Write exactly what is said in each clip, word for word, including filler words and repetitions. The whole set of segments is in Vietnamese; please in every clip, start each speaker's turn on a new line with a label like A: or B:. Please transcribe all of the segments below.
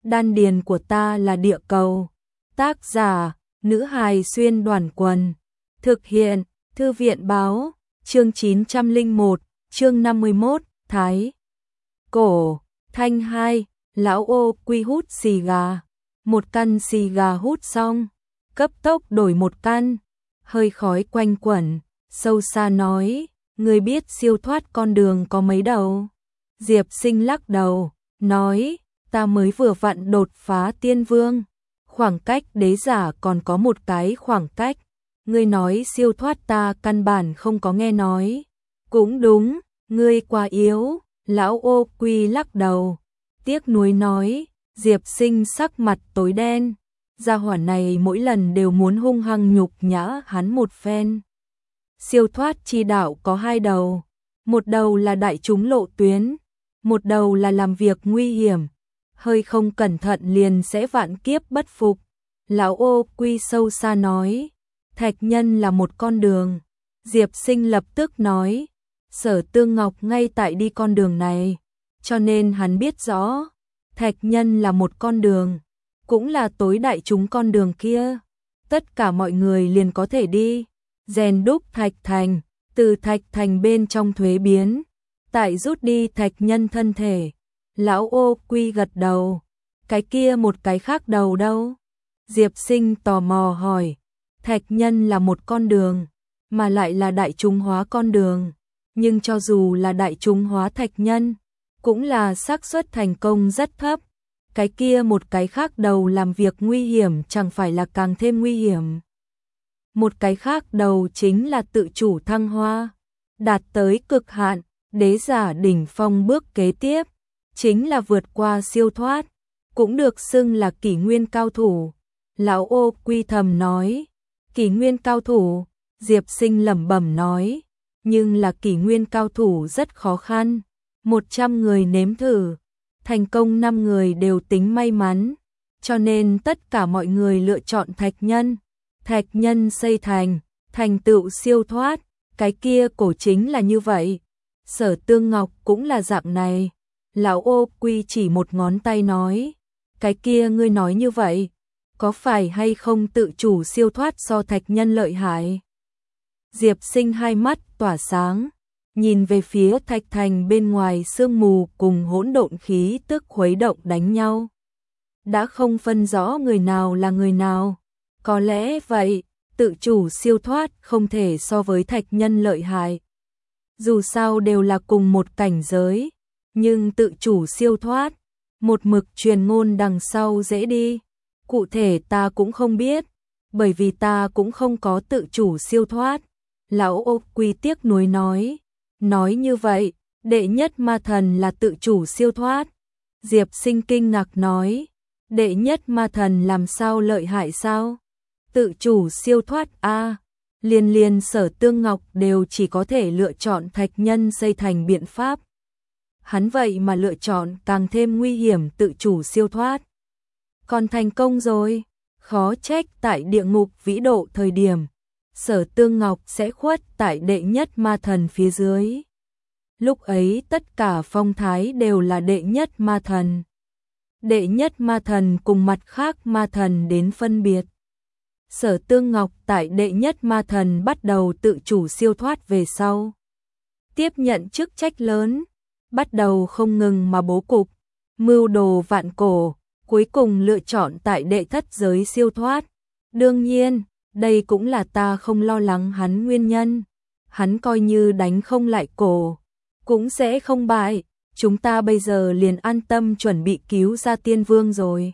A: Đan điền của ta là địa cầu. Tác giả, nữ hài xuyên đoàn quần. Thực hiện, thư viện báo, chương chín trăm lẻ một, chương năm mươi mốt, Thái. Cổ, thanh hai, lão ô quy hút xì gà. Một căn xì gà hút xong, cấp tốc đổi một căn, hơi khói quanh quẩn, sâu xa nói, người biết siêu thoát con đường có mấy đầu? Diệp Sinh lắc đầu, nói, ta mới vừa vặn đột phá tiên vương, khoảng cách đế giả còn có một cái khoảng cách, ngươi nói siêu thoát ta căn bản không có nghe nói. Cũng đúng, ngươi quá yếu, lão ô quy lắc đầu, tiếc nuối nói, Diệp Sinh sắc mặt tối đen, gia hỏa này mỗi lần đều muốn hung hăng nhục nhã hắn một phen. Siêu thoát chi đạo có hai đầu, một đầu là đại chúng lộ tuyến, một đầu là làm việc nguy hiểm, hơi không cẩn thận liền sẽ vạn kiếp bất phục. Lão ô quy sâu xa nói, thạch nhân là một con đường. Diệp Sinh lập tức nói, Sở Tương Ngọc ngay tại đi con đường này, cho nên hắn biết rõ, thạch nhân là một con đường, cũng là tối đại chúng con đường kia, tất cả mọi người liền có thể đi, rèn đúc thạch thành, từ thạch thành bên trong thuế biến, tại rút đi thạch nhân thân thể. Lão ô quy gật đầu, cái kia một cái khác đầu đâu? Diệp Sinh tò mò hỏi, thạch nhân là một con đường, mà lại là đại chúng hóa con đường, nhưng cho dù là đại chúng hóa thạch nhân, cũng là xác suất thành công rất thấp. Cái kia một cái khác đầu làm việc nguy hiểm chẳng phải là càng thêm nguy hiểm. Một cái khác đầu chính là tự chủ thăng hoa, đạt tới cực hạn, đế giả đỉnh phong bước kế tiếp, chính là vượt qua siêu thoát, cũng được xưng là kỷ nguyên cao thủ. Lão ô quy thầm nói, kỷ nguyên cao thủ, Diệp Sinh lẩm bẩm nói, nhưng là kỷ nguyên cao thủ rất khó khăn, một trăm người nếm thử, thành công năm người đều tính may mắn, cho nên tất cả mọi người lựa chọn thạch nhân. Thạch nhân xây thành, thành tựu siêu thoát, cái kia cổ chính là như vậy. Sở Tương Ngọc cũng là dạng này. Lão ô quy chỉ một ngón tay nói, cái kia ngươi nói như vậy, có phải hay không tự chủ siêu thoát so thạch nhân lợi hại? Diệp Sinh hai mắt tỏa sáng, nhìn về phía thạch thành bên ngoài sương mù cùng hỗn độn khí tức khuấy động đánh nhau. Đã không phân rõ người nào là người nào. Có lẽ vậy, tự chủ siêu thoát không thể so với thạch nhân lợi hại. Dù sao đều là cùng một cảnh giới, nhưng tự chủ siêu thoát, một mực truyền ngôn đằng sau dễ đi. Cụ thể ta cũng không biết, bởi vì ta cũng không có tự chủ siêu thoát. Lão ô quy tiếc nuối nói, nói như vậy, đệ nhất ma thần là tự chủ siêu thoát. Diệp Sinh kinh ngạc nói, đệ nhất ma thần làm sao lợi hại sao? Tự chủ siêu thoát a, à, liên liên Sở Tương Ngọc đều chỉ có thể lựa chọn thạch nhân xây thành biện pháp. Hắn vậy mà lựa chọn càng thêm nguy hiểm tự chủ siêu thoát. Còn thành công rồi, khó trách tại địa ngục vĩ độ thời điểm, Sở Tương Ngọc sẽ khuất tại đệ nhất ma thần phía dưới. Lúc ấy tất cả phong thái đều là đệ nhất ma thần. Đệ nhất ma thần cùng mặt khác ma thần đến phân biệt. Sở Tương Ngọc tại đệ nhất ma thần bắt đầu tự chủ siêu thoát về sau, tiếp nhận chức trách lớn, bắt đầu không ngừng mà bố cục, mưu đồ vạn cổ, cuối cùng lựa chọn tại đệ thất giới siêu thoát. Đương nhiên, đây cũng là ta không lo lắng hắn nguyên nhân. Hắn coi như đánh không lại cổ, cũng sẽ không bại. Chúng ta bây giờ liền an tâm chuẩn bị cứu ra tiên vương rồi.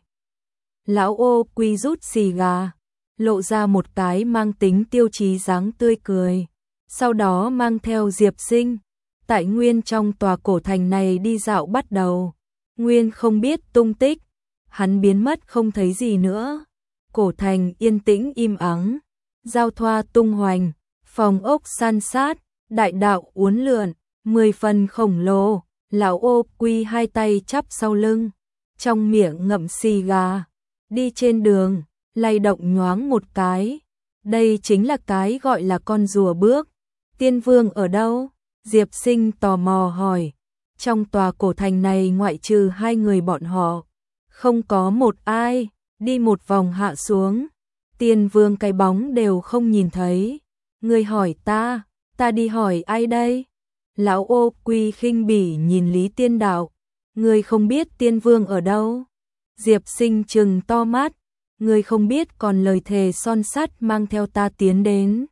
A: Lão ô quy rút xì gà, lộ ra một cái mang tính tiêu chí dáng tươi cười, sau đó mang theo Diệp Sinh, tại nguyên trong tòa cổ thành này đi dạo bắt đầu. Nguyên không biết tung tích, hắn biến mất không thấy gì nữa. Cổ thành yên tĩnh im ắng, giao thoa tung hoành, phòng ốc san sát, đại đạo uốn lượn, mười phần khổng lồ. Lão ô quy hai tay chắp sau lưng, trong miệng ngậm xì gà, đi trên đường, lay động nhoáng một cái. Đây chính là cái gọi là con rùa bước. Tiên vương ở đâu? Diệp Sinh tò mò hỏi. Trong tòa cổ thành này ngoại trừ hai người bọn họ, Không có một ai, đi một vòng hạ xuống. Tiên Vương cái bóng đều không nhìn thấy. Ngươi hỏi ta, ta đi hỏi ai đây? Lão Ô Quy khinh bỉ nhìn Lý Tiên Đạo. Ngươi không biết Tiên Vương ở đâu? Diệp Sinh trừng to mắt. Ngươi không biết còn lời thề son sắt mang theo ta tiến đến.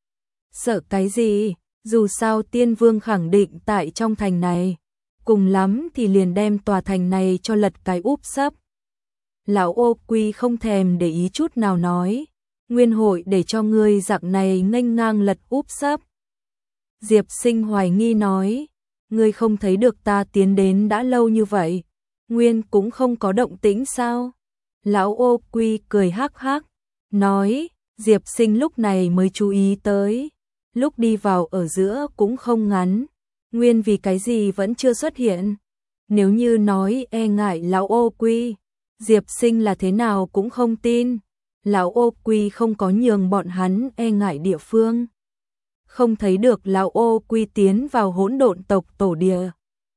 A: Sợ cái gì? Dù sao Tiên Vương khẳng định tại trong thành này. Cùng lắm thì liền đem tòa thành này cho lật cái úp sấp. Lão Ô Quy không thèm để ý chút nào nói. Nguyên hội để cho ngươi dạng này nghênh ngang lật úp sấp. Diệp Sinh hoài nghi nói. Ngươi không thấy được ta tiến đến đã lâu như vậy. Nguyên cũng không có động tĩnh sao? Lão Ô Quy cười hắc hắc. Nói. Diệp Sinh lúc này mới chú ý tới. Lúc đi vào ở giữa cũng không ngắn. Nguyên vì cái gì vẫn chưa xuất hiện. Nếu như nói e ngại Lão Ô Quy, Diệp Sinh là thế nào cũng không tin. Lão Ô Quy không có nhường bọn hắn e ngại địa phương. Không thấy được Lão Ô Quy tiến vào hỗn độn tộc tổ địa.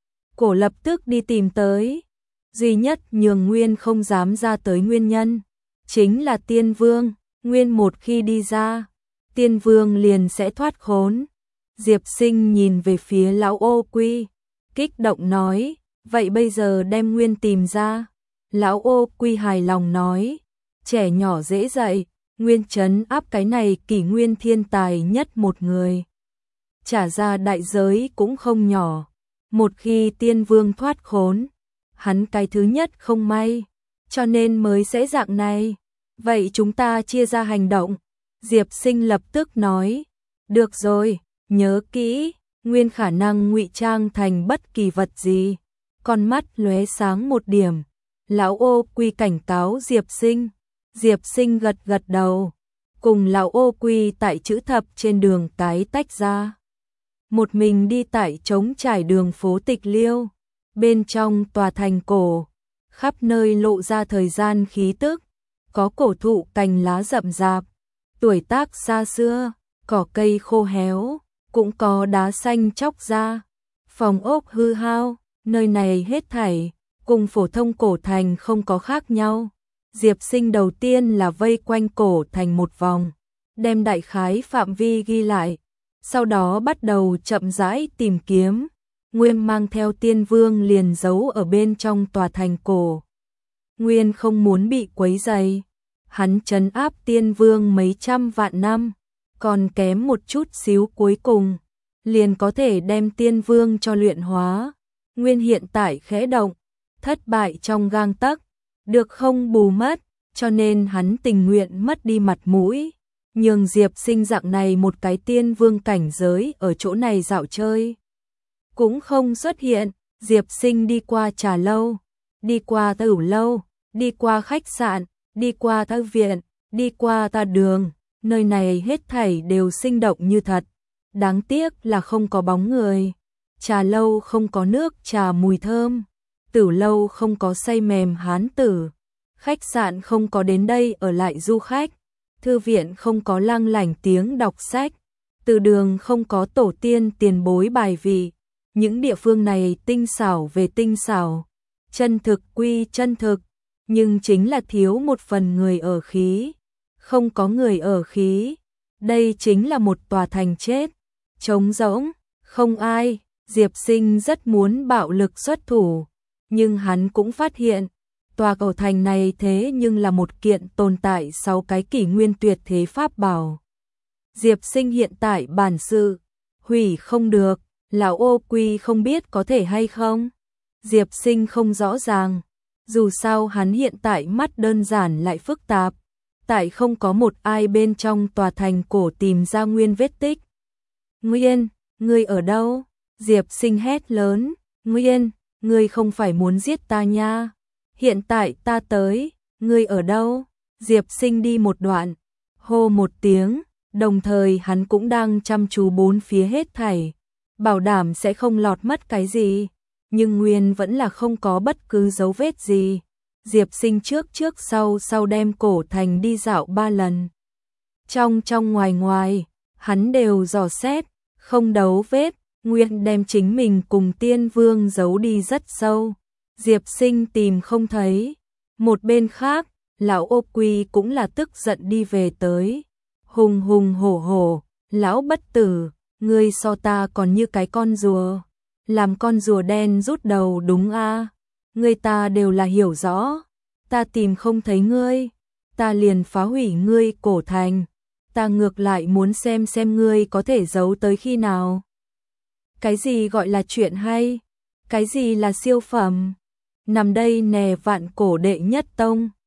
A: Cổ lập tức đi tìm tới. Duy nhất nhường Nguyên không dám ra tới nguyên nhân chính là Tiên Vương. Nguyên một khi đi ra, Tiên Vương liền sẽ thoát khốn. Diệp Sinh nhìn về phía Lão Ô Quy, kích động nói, vậy bây giờ đem Nguyên tìm ra. Lão Ô Quy hài lòng nói, trẻ nhỏ dễ dạy, Nguyên trấn áp cái này kỷ nguyên thiên tài nhất một người. Trả ra đại giới cũng không nhỏ. Một khi Tiên Vương thoát khốn, hắn cái thứ nhất không may, cho nên mới sẽ dạng này. Vậy chúng ta chia ra hành động. Diệp Sinh lập tức nói, được rồi, nhớ kỹ, Nguyên khả năng ngụy trang thành bất kỳ vật gì. Con mắt lóe sáng một điểm. Lão Ô Quy cảnh cáo Diệp Sinh. Diệp Sinh gật gật đầu. Cùng Lão Ô Quy tại chữ thập trên đường cái tách ra. Một mình đi tại trống trải đường phố Tịch Liêu. Bên trong tòa thành cổ, khắp nơi lộ ra thời gian khí tức. Có cổ thụ cành lá rậm rạp, tuổi tác xa xưa, cỏ cây khô héo, cũng có đá xanh chóc ra. Phòng ốc hư hao, nơi này hết thảy cùng phổ thông cổ thành không có khác nhau. Diệp Sinh đầu tiên là vây quanh cổ thành một vòng, đem đại khái phạm vi ghi lại, sau đó bắt đầu chậm rãi tìm kiếm. Nguyên mang theo Tiên Vương liền giấu ở bên trong tòa thành cổ. Nguyên không muốn bị quấy rầy. Hắn trấn áp Tiên Vương mấy trăm vạn năm, còn kém một chút xíu cuối cùng, liền có thể đem Tiên Vương cho luyện hóa. Nguyên hiện tại khẽ động, thất bại trong gang tấc, được không bù mất, cho nên hắn tình nguyện mất đi mặt mũi, nhường Diệp Sinh dạng này một cái Tiên Vương cảnh giới ở chỗ này dạo chơi. Cũng không xuất hiện. Diệp Sinh đi qua trà lâu, đi qua tửu lâu, đi qua khách sạn, đi qua thư viện, đi qua ta đường, nơi này hết thảy đều sinh động như thật. Đáng tiếc là không có bóng người. Trà lâu không có nước trà mùi thơm, tửu lâu không có say mềm hán tử, khách sạn không có đến đây ở lại du khách, thư viện không có lăng lảnh tiếng đọc sách, từ đường không có tổ tiên tiền bối bài vị. Những địa phương này tinh xảo về tinh xảo, chân thực quy chân thực, nhưng chính là thiếu một phần người ở khí. Không có người ở khí, đây chính là một tòa thành chết, trống rỗng, không ai. Diệp Sinh rất muốn bạo lực xuất thủ, nhưng hắn cũng phát hiện, tòa cầu thành này thế nhưng là một kiện tồn tại sáu cái kỷ nguyên tuyệt thế pháp bảo. Diệp Sinh hiện tại bản sự, hủy không được. Lão Ô Quy không biết có thể hay không. Diệp Sinh không rõ ràng. Dù sao hắn hiện tại mắt đơn giản lại phức tạp. Tại không có một ai bên trong tòa thành cổ tìm ra Nguyên vết tích. Nguyên, ngươi ở đâu? Diệp Sinh hét lớn. Nguyên, ngươi không phải muốn giết ta nha. Hiện tại ta tới, ngươi ở đâu? Diệp Sinh đi một đoạn, hô một tiếng, đồng thời hắn cũng đang chăm chú bốn phía hết thảy. Bảo đảm sẽ không lọt mất cái gì, nhưng Nguyên vẫn là không có bất cứ dấu vết gì. Diệp Sinh trước trước sau sau đem cổ thành đi dạo ba lần. Trong trong ngoài ngoài, hắn đều dò xét, không đấu vết. Nguyên đem chính mình cùng Tiên Vương giấu đi rất sâu. Diệp Sinh tìm không thấy, Một bên khác, lão Ô Quy cũng là tức giận đi về tới. Hùng hùng hổ hổ, lão bất tử, ngươi so ta còn như cái con rùa. Làm con rùa đen rút đầu đúng a? Ngươi ta đều là hiểu rõ. Ta tìm không thấy ngươi, ta liền phá hủy ngươi cổ thành. Ta ngược lại muốn xem xem ngươi có thể giấu tới khi nào. Cái gì gọi là chuyện hay? Cái gì là siêu phẩm? Nằm đây nè vạn cổ đệ nhất tông.